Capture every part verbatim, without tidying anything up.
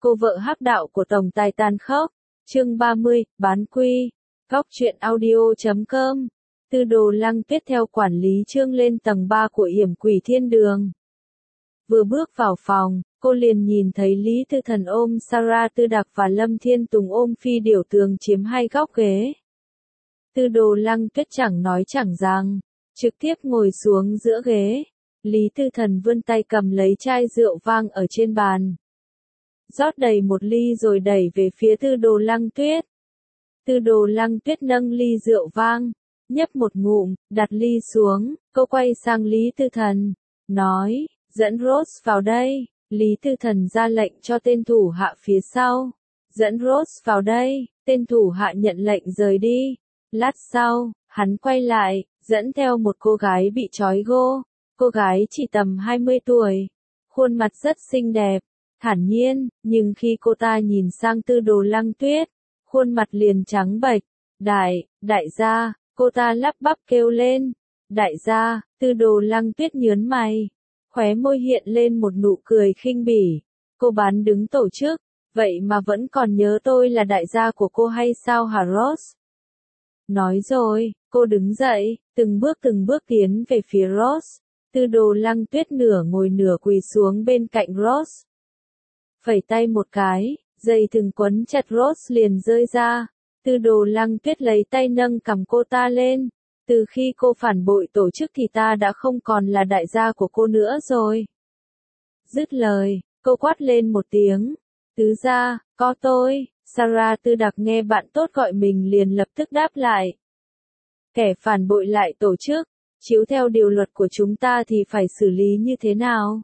Cô vợ hắc đạo của tổng tài tàn khốc. Chương ba mươi, bán quy. Góc truyện audio chấm com. Tư Đồ Lăng Tuyết theo quản lý Trương lên tầng ba của Yểm Quỷ Thiên Đường. Vừa bước vào phòng, cô liền nhìn thấy Lý Tư Thần ôm Sarah Tư Đặc và Lâm Thiên Tùng ôm Phi Điểu Tường chiếm hai góc ghế. Tư Đồ Lăng Tuyết chẳng nói chẳng rằng, trực tiếp ngồi xuống giữa ghế. Lý Tư Thần vươn tay cầm lấy chai rượu vang ở trên bàn, rót đầy một ly rồi đẩy về phía Tư Đồ Lăng Tuyết. Tư Đồ Lăng Tuyết nâng ly rượu vang, nhấp một ngụm, đặt ly xuống, cô quay sang Lý Tư Thần, nói, dẫn Rose vào đây. Lý Tư Thần ra lệnh cho tên thủ hạ phía sau, dẫn Rose vào đây. Tên thủ hạ nhận lệnh rời đi. Lát sau, hắn quay lại, dẫn theo một cô gái bị trói gô. Cô gái chỉ tầm hai mươi tuổi, khuôn mặt rất xinh đẹp, thản nhiên, nhưng khi cô ta nhìn sang Tư Đồ Lăng Tuyết, khuôn mặt liền trắng bệch. Đại, đại gia, cô ta lắp bắp kêu lên. Đại gia. Tư Đồ Lăng Tuyết nhớn mày, khóe môi hiện lên một nụ cười khinh bỉ. Cô bán đứng tổ chức, vậy mà vẫn còn nhớ tôi là đại gia của cô hay sao hả Rose? Nói rồi, cô đứng dậy, từng bước từng bước tiến về phía Rose. Tư Đồ Lăng Tuyết nửa ngồi nửa quỳ xuống bên cạnh Rose. Phẩy tay một cái, dây thừng quấn chặt Rose liền rơi ra. Tư Đồ Lăng Tuyết lấy tay nâng cằm cô ta lên. Từ khi cô phản bội tổ chức thì ta đã không còn là đại gia của cô nữa rồi. Dứt lời, cô quát lên một tiếng. Tứ gia, có tôi. Sarah Tư Đặc nghe bạn tốt gọi mình liền lập tức đáp lại. Kẻ phản bội lại tổ chức, chiếu theo điều luật của chúng ta thì phải xử lý như thế nào?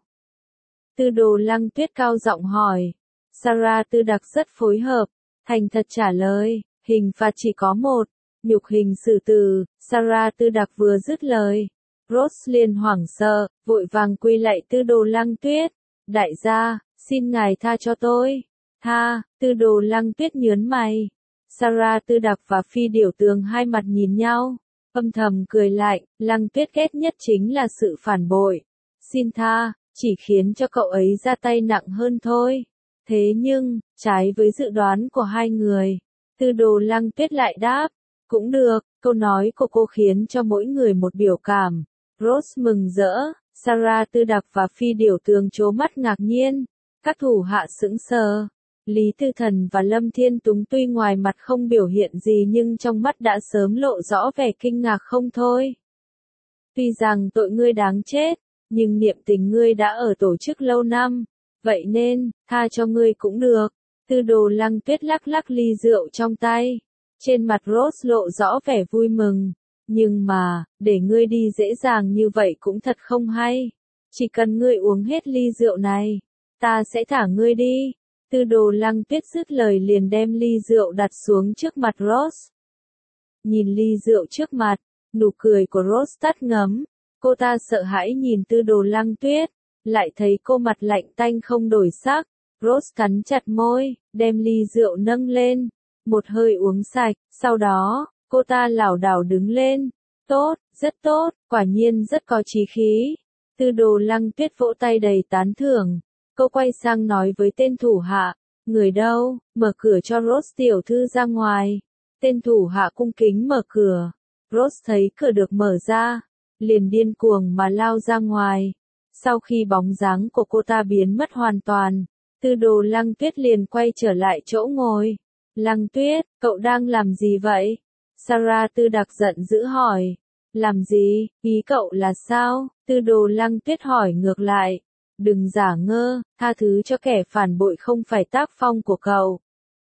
Tư Đồ Lăng Tuyết cao giọng hỏi. Sarah Tư Đặc rất phối hợp, thành thật trả lời, hình phạt chỉ có một, nhục hình xử tử. Sarah Tư Đặc vừa dứt lời, Rose liền hoảng sợ, vội vàng quy lạy Tư Đồ Lăng Tuyết. Đại gia, xin ngài tha cho tôi. Tha. Tư Đồ Lăng Tuyết nhớn mày. Sarah Tư Đặc và Phi Điểu Tường hai mặt nhìn nhau, âm thầm cười lạnh. Lăng Tuyết ghét nhất chính là sự phản bội. Xin tha, chỉ khiến cho cậu ấy ra tay nặng hơn thôi. Thế nhưng, trái với dự đoán của hai người, Tư Đồ Lăng Tuyết lại đáp. Cũng được. Câu nói của cô khiến cho mỗi người một biểu cảm. Rose mừng rỡ, Sarah Tư Đặc và Phi Điểu Tường trố mắt ngạc nhiên. Các thủ hạ sững sờ. Lý Tư Thần và Lâm Thiên Túng tuy ngoài mặt không biểu hiện gì nhưng trong mắt đã sớm lộ rõ vẻ kinh ngạc không thôi. Tuy rằng tội ngươi đáng chết, nhưng niệm tình ngươi đã ở tổ chức lâu năm, vậy nên, tha cho ngươi cũng được. Tư Đồ Lăng Tuyết lắc lắc ly rượu trong tay. Trên mặt Rose lộ rõ vẻ vui mừng. Nhưng mà, để ngươi đi dễ dàng như vậy cũng thật không hay. Chỉ cần ngươi uống hết ly rượu này, ta sẽ thả ngươi đi. Tư Đồ Lăng Tuyết dứt lời liền đem ly rượu đặt xuống trước mặt Rose. Nhìn ly rượu trước mặt, nụ cười của Rose tắt ngấm. Cô ta sợ hãi nhìn Tư Đồ Lăng Tuyết, lại thấy cô mặt lạnh tanh không đổi sắc. Rose cắn chặt môi, đem ly rượu nâng lên, một hơi uống sạch, sau đó, cô ta lảo đảo đứng lên. Tốt, rất tốt, quả nhiên rất có chí khí. Tư Đồ Lăng Tuyết vỗ tay đầy tán thưởng. Cô quay sang nói với tên thủ hạ, người đâu, mở cửa cho Rose tiểu thư ra ngoài. Tên thủ hạ cung kính mở cửa. Rose thấy cửa được mở ra, liền điên cuồng mà lao ra ngoài. Sau khi bóng dáng của cô ta biến mất hoàn toàn, Tư Đồ Lăng Tuyết liền quay trở lại chỗ ngồi. Lăng Tuyết, cậu đang làm gì vậy? Sarah Tư Đặc giận dữ hỏi. Làm gì, ý cậu là sao? Tư Đồ Lăng Tuyết hỏi ngược lại. Đừng giả ngơ, tha thứ cho kẻ phản bội không phải tác phong của cậu.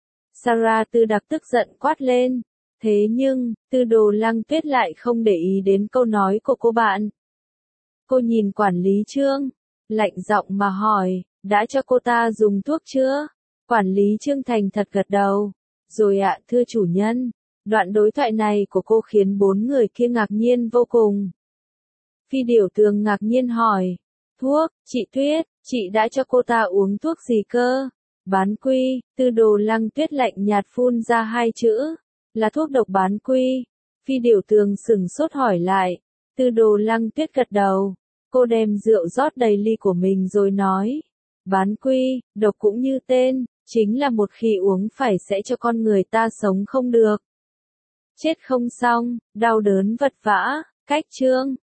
Sarah Tư Đặc tức giận quát lên. Thế nhưng, Tư Đồ Lăng Tuyết lại không để ý đến câu nói của cô bạn. Cô nhìn quản lý Trương, lạnh giọng mà hỏi, đã cho cô ta dùng thuốc chưa? Quản lý Trương thành thật gật đầu. Rồi ạ, thưa chủ nhân. Đoạn đối thoại này của cô khiến bốn người kia ngạc nhiên vô cùng. Phi Điểu Tường ngạc nhiên hỏi. Thuốc, chị Tuyết, chị đã cho cô ta uống thuốc gì cơ? Bán quy. Tư Đồ Lăng Tuyết lạnh nhạt phun ra hai chữ. Là thuốc độc bán quy. Phi Điểu Tường sửng sốt hỏi lại. Tư Đồ Lăng Tuyết gật đầu. Cô đem rượu rót đầy ly của mình rồi nói. Bán quy, độc cũng như tên, chính là một khi uống phải sẽ cho con người ta sống không được. Chết không xong, đau đớn vật vã. Cách chương